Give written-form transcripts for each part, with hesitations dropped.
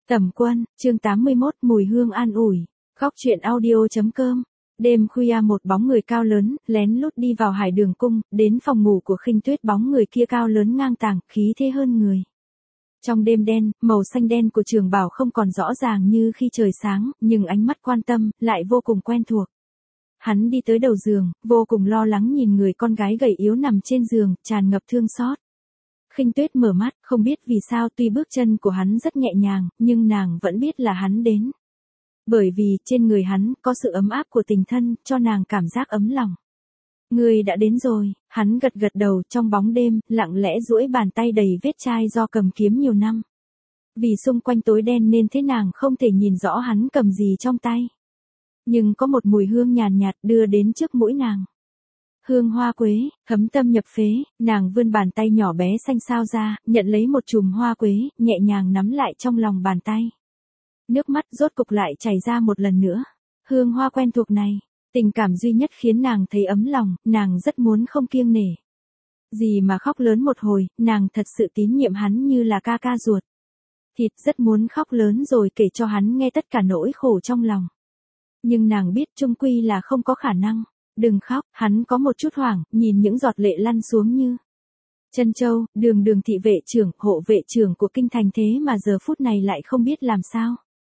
Tẩm Quân, chương 81, mùi hương an ủi. Góc truyện audio.com. Đêm khuya một bóng người cao lớn, lén lút đi vào Hải Đường cung, đến phòng ngủ của Khinh Tuyết. Bóng người kia cao lớn ngang tàng, khí thế hơn người. Trong đêm đen, màu xanh đen của trường bào không còn rõ ràng như khi trời sáng, nhưng ánh mắt quan tâm, lại vô cùng quen thuộc. Hắn đi tới đầu giường, vô cùng lo lắng nhìn người con gái gầy yếu nằm trên giường, tràn ngập thương xót. Khinh Tuyết mở mắt, không biết vì sao tuy bước chân của hắn rất nhẹ nhàng, nhưng nàng vẫn biết là hắn đến. Bởi vì trên người hắn có sự ấm áp của tình thân, cho nàng cảm giác ấm lòng. Người đã đến rồi, hắn gật gật đầu. Trong bóng đêm, lặng lẽ duỗi bàn tay đầy vết chai do cầm kiếm nhiều năm. Vì xung quanh tối đen nên thế nàng không thể nhìn rõ hắn cầm gì trong tay. Nhưng có một mùi hương nhàn nhạt đưa đến trước mũi nàng. Hương hoa quế, thấm tâm nhập phế. Nàng vươn bàn tay nhỏ bé xanh xao ra, nhận lấy một chùm hoa quế, nhẹ nhàng nắm lại trong lòng bàn tay. Nước mắt rốt cục lại chảy ra một lần nữa. Hương hoa quen thuộc này, tình cảm duy nhất khiến nàng thấy ấm lòng, nàng rất muốn không kiêng nể. Gì mà khóc lớn một hồi, nàng thật sự tín nhiệm hắn như là ca ca ruột. Thịt rất muốn khóc lớn rồi kể cho hắn nghe tất cả nỗi khổ trong lòng. Nhưng nàng biết chung quy là không có khả năng. Đừng khóc, hắn có một chút hoảng, nhìn những giọt lệ lăn xuống như Trân Châu, Đường thị vệ trưởng, hộ vệ trưởng của kinh thành, thế mà giờ phút này lại không biết làm sao.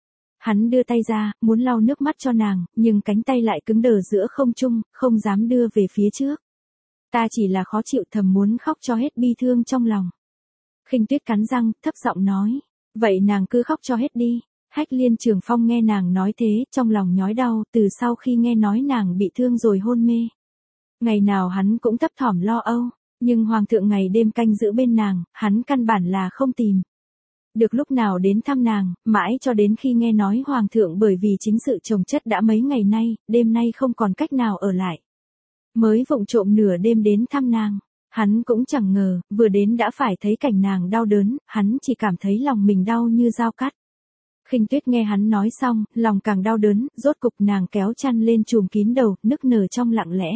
Hắn đưa tay ra, muốn lau nước mắt cho nàng, nhưng cánh tay lại cứng đờ giữa không trung, không dám đưa về phía trước. Ta chỉ là khó chịu, thầm muốn khóc cho hết bi thương trong lòng. Khinh Tuyết cắn răng, thấp giọng nói. Vậy nàng cứ khóc cho hết đi. Hách Liên Trường Phong nghe nàng nói thế, trong lòng nhói đau, từ sau khi nghe nói nàng bị thương rồi hôn mê. Ngày nào hắn cũng thấp thỏm lo âu, nhưng hoàng thượng ngày đêm canh giữ bên nàng, hắn căn bản là không tìm được lúc nào đến thăm nàng, mãi cho đến khi nghe nói hoàng thượng bởi vì chính sự chồng chất đã mấy ngày nay, đêm nay không còn cách nào ở lại. Mới vụng trộm nửa đêm đến thăm nàng, hắn cũng chẳng ngờ, vừa đến đã phải thấy cảnh nàng đau đớn, hắn chỉ cảm thấy lòng mình đau như dao cắt. Khinh Tuyết nghe hắn nói xong, lòng càng đau đớn, rốt cục nàng kéo chăn lên trùm kín đầu, nức nở trong lặng lẽ.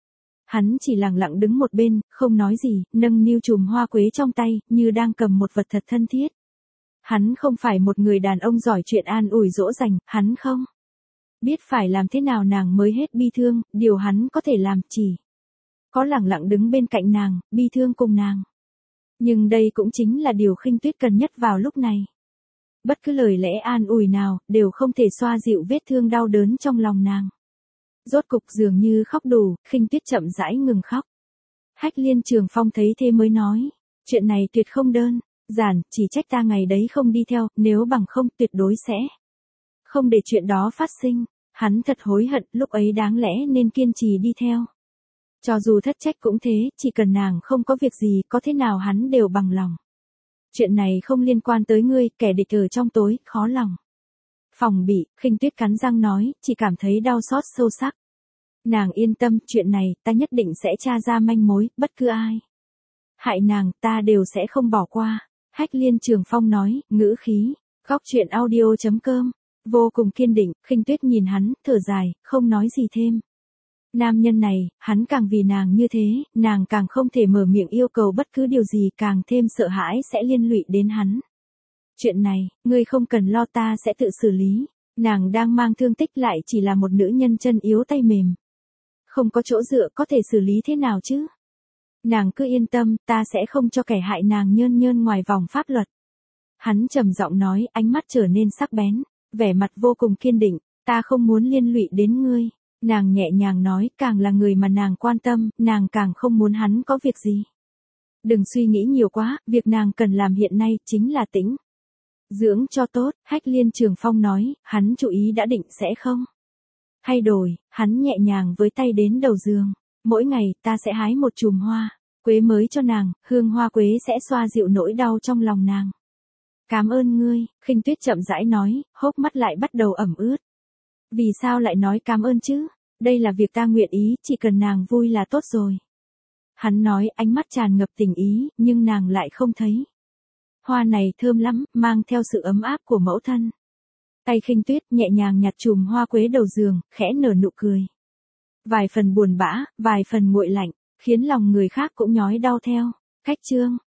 Hắn chỉ lặng lặng đứng một bên, không nói gì, nâng niu chùm hoa quế trong tay, như đang cầm một vật thật thân thiết. Hắn không phải một người đàn ông giỏi chuyện an ủi dỗ dành, hắn không biết phải làm thế nào nàng mới hết bi thương, điều hắn có thể làm chỉ có lặng lặng đứng bên cạnh nàng, bi thương cùng nàng. Nhưng đây cũng chính là điều Khinh Tuyết cần nhất vào lúc này. Bất cứ lời lẽ an ủi nào, đều không thể xoa dịu vết thương đau đớn trong lòng nàng. Rốt cục dường như khóc đủ, Khinh Tuyết chậm rãi ngừng khóc. Hách Liên Trường Phong thấy thế mới nói, chuyện này tuyệt không đơn giản, chỉ trách ta ngày đấy không đi theo, nếu bằng không tuyệt đối sẽ không để chuyện đó phát sinh. Hắn thật hối hận, lúc ấy đáng lẽ nên kiên trì đi theo. Cho dù thất trách cũng thế, chỉ cần nàng không có việc gì, có thế nào hắn đều bằng lòng. Chuyện này không liên quan tới ngươi, kẻ địch ở trong tối, khó lòng phòng bị. Khinh Tuyết cắn răng nói, chỉ cảm thấy đau xót sâu sắc. Nàng yên tâm, chuyện này, ta nhất định sẽ tra ra manh mối, bất cứ ai hại nàng, ta đều sẽ không bỏ qua. Hách Liên Trường Phong nói, ngữ khí, góc truyện audio.com, vô cùng kiên định. Khinh Tuyết nhìn hắn, thở dài, không nói gì thêm. Nam nhân này, hắn càng vì nàng như thế, nàng càng không thể mở miệng yêu cầu bất cứ điều gì, càng thêm sợ hãi sẽ liên lụy đến hắn. Chuyện này, ngươi không cần lo, ta sẽ tự xử lý. Nàng đang mang thương tích, lại chỉ là một nữ nhân chân yếu tay mềm. Không có chỗ dựa, có thể xử lý thế nào chứ? Nàng cứ yên tâm, ta sẽ không cho kẻ hại nàng nhơn nhơn ngoài vòng pháp luật. Hắn trầm giọng nói, ánh mắt trở nên sắc bén, vẻ mặt vô cùng kiên định. Ta không muốn liên lụy đến ngươi. Nàng nhẹ nhàng nói, càng là người mà nàng quan tâm, nàng càng không muốn hắn có việc gì. Đừng suy nghĩ nhiều quá, việc nàng cần làm hiện nay chính là tĩnh dưỡng cho tốt. Hách Liên Trường Phong nói, hắn chú ý đã định sẽ không thay đổi. Hắn nhẹ nhàng với tay đến đầu giường. Mỗi ngày, ta sẽ hái một chùm hoa quế mới cho nàng, hương hoa quế sẽ xoa dịu nỗi đau trong lòng nàng. Cảm ơn ngươi. Khinh Tuyết chậm rãi nói, hốc mắt lại bắt đầu ẩm ướt. Vì sao lại nói cảm ơn chứ? Đây là việc ta nguyện ý, chỉ cần nàng vui là tốt rồi. Hắn nói, ánh mắt tràn ngập tình ý, nhưng nàng lại không thấy. Hoa này thơm lắm, mang theo sự ấm áp của mẫu thân. Tay Khinh Tuyết nhẹ nhàng nhặt chùm hoa quế đầu giường, khẽ nở nụ cười. Vài phần buồn bã, vài phần nguội lạnh, khiến lòng người khác cũng nhói đau theo. Cách chương.